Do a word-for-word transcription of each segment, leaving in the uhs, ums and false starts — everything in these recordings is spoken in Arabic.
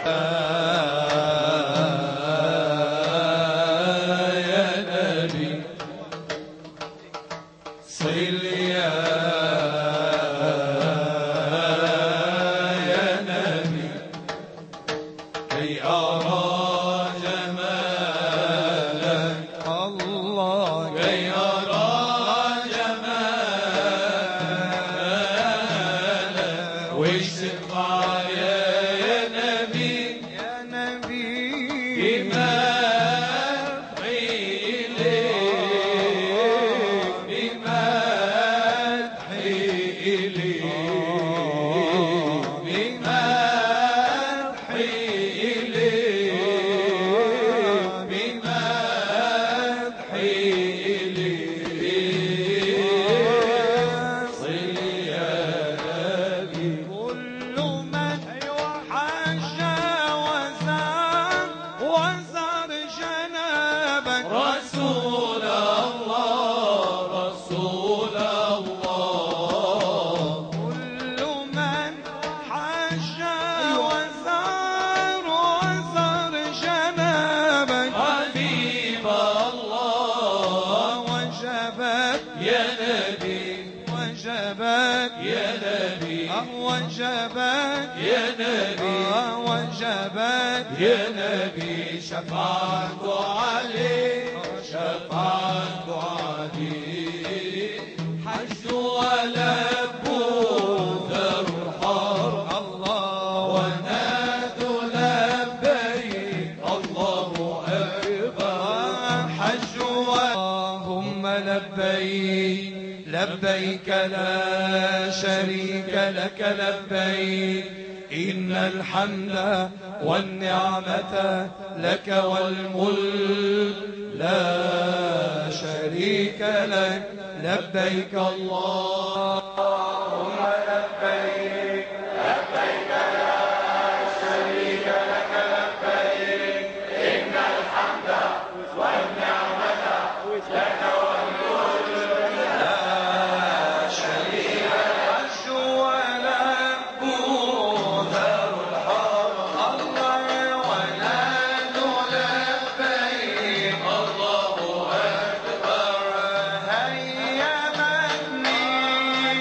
يا نبي شفاعة علي شفاعة علي حج ولبوا ذر الحرب الله ونادوا لبيك الله أكبر حج اللهم لبيك لبيك لا شريك لك لبيك إن الحمد والنعمة لك والملك لا شريك لك لبيك اللهم لبيك لبيك لا شريك لك لبيك إن الحمد والنعمة لك والملك لا شريك لك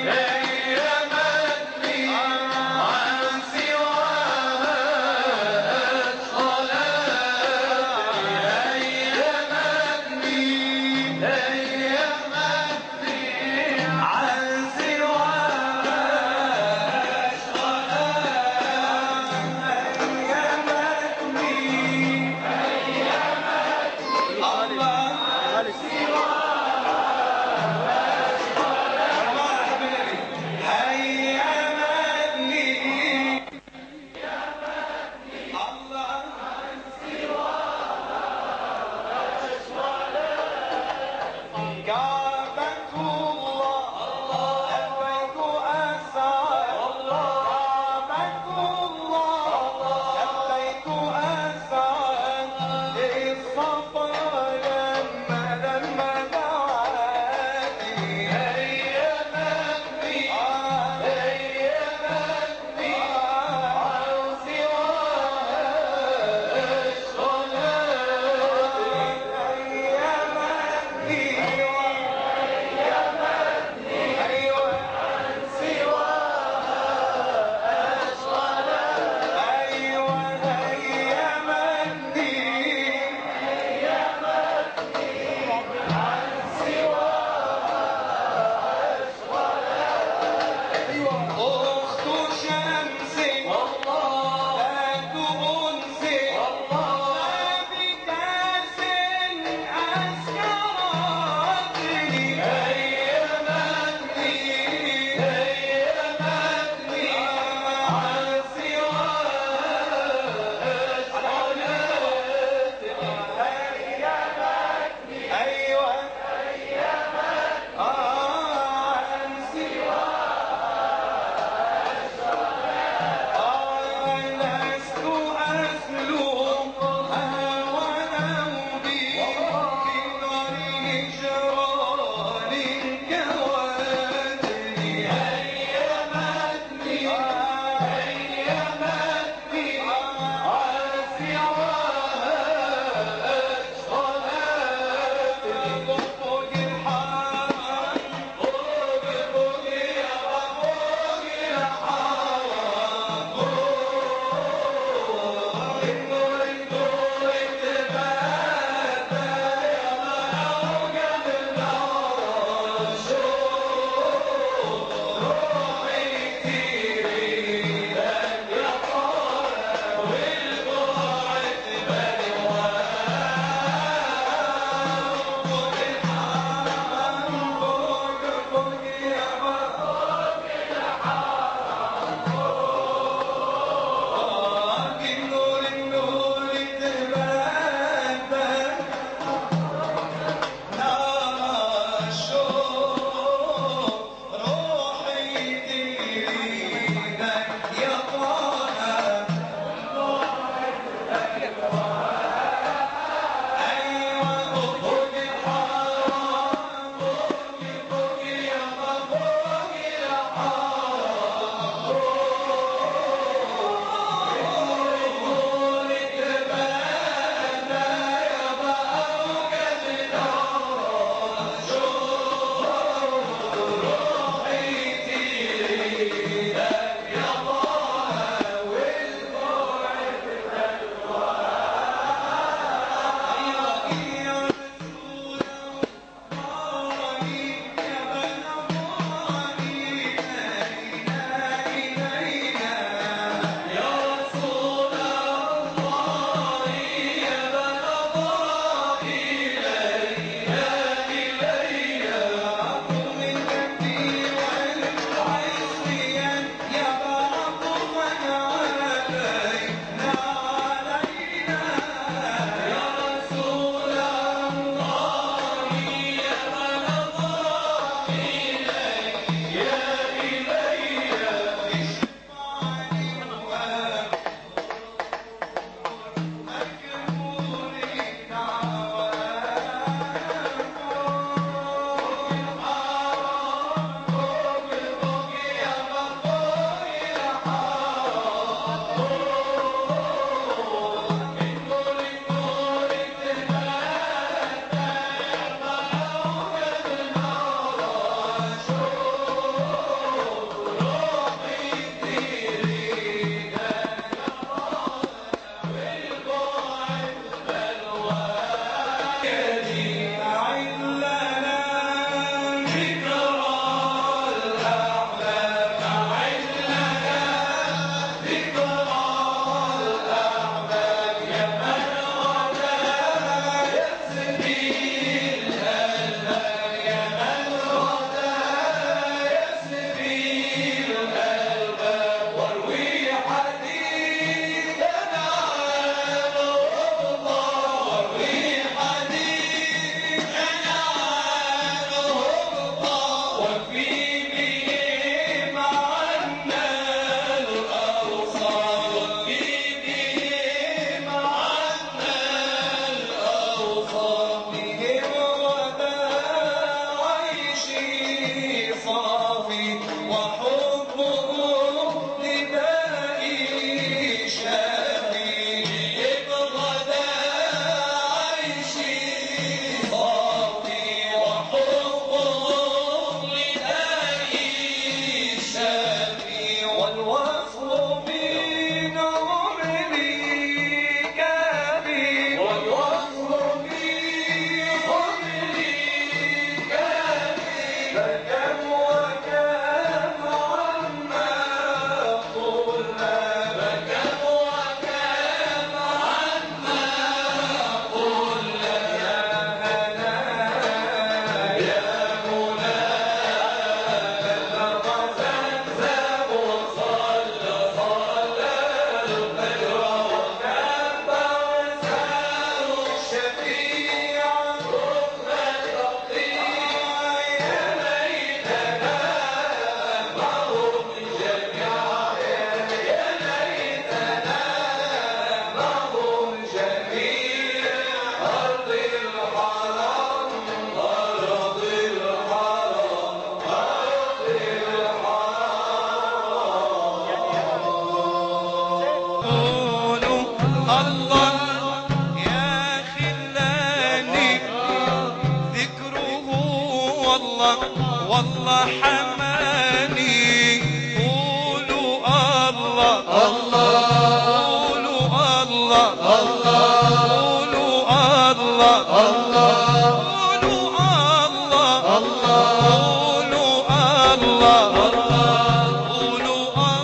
والله يا خلاني ذكره والله والله حماني قولوا الله الله قولوا الله الله قولوا الله الله قولوا الله الله قولوا الله قولوا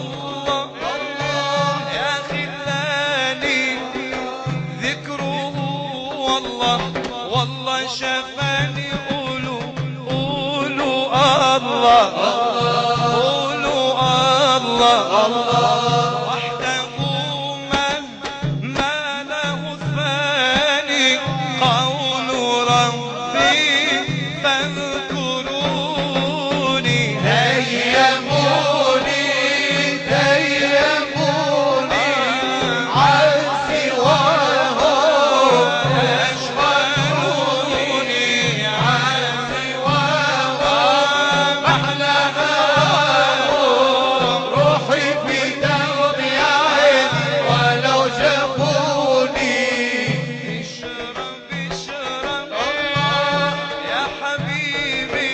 الله يا خلاني ذكره والله والله شفاني قولوا قولوا الله قولوا الله وحده ما ما له ثاني قول ربي فاذكروني هيموني هيموني عن سواه أشغلوني عن سواه محلى هواهم روحي في دربي عيني ولو شافوني اشرب اشرب يا حبيبي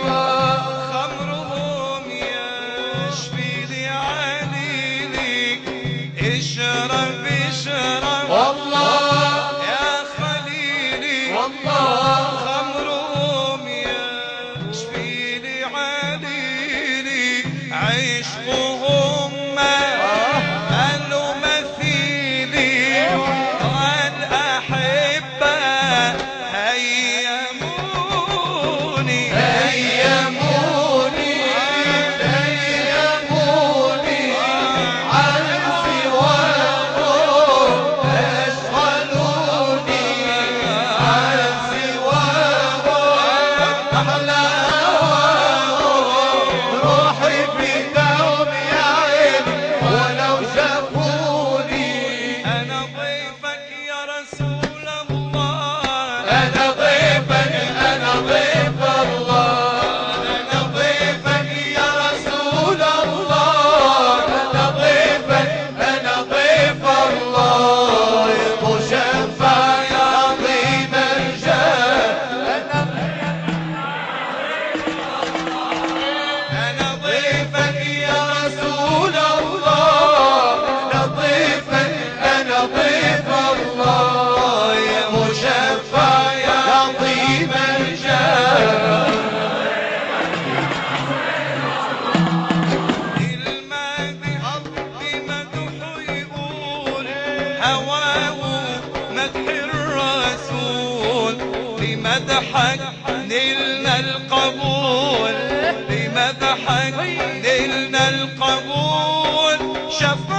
خمرهم يشفي لي عليلي اشرب اشرب والله يا خليلي والله خمرهم يشفي لي عليلي عشقهم قالوا مثيلي والأحبة هيموني هيموني هيموني عن سواه أشغلوني عن سواه أحلى هواهم روحي في دوم يا عيني ولو شافوني أنا ضيفك يا رسول الله أنا ضيفك أنا ضيف الله أنا ضيفك يا رسول الله أنا ضيفك أنا ضيف الله مشفع يا عظيم الجاه أنا ضيفك يا رسول الله أنا ضيفك أنا ضيف الله يا مشفع يا عظيم الجاه المدح بمدحه يقول هواه مدح الرسول بمدحك نلنا القبول بمدحك نلنا القبول شف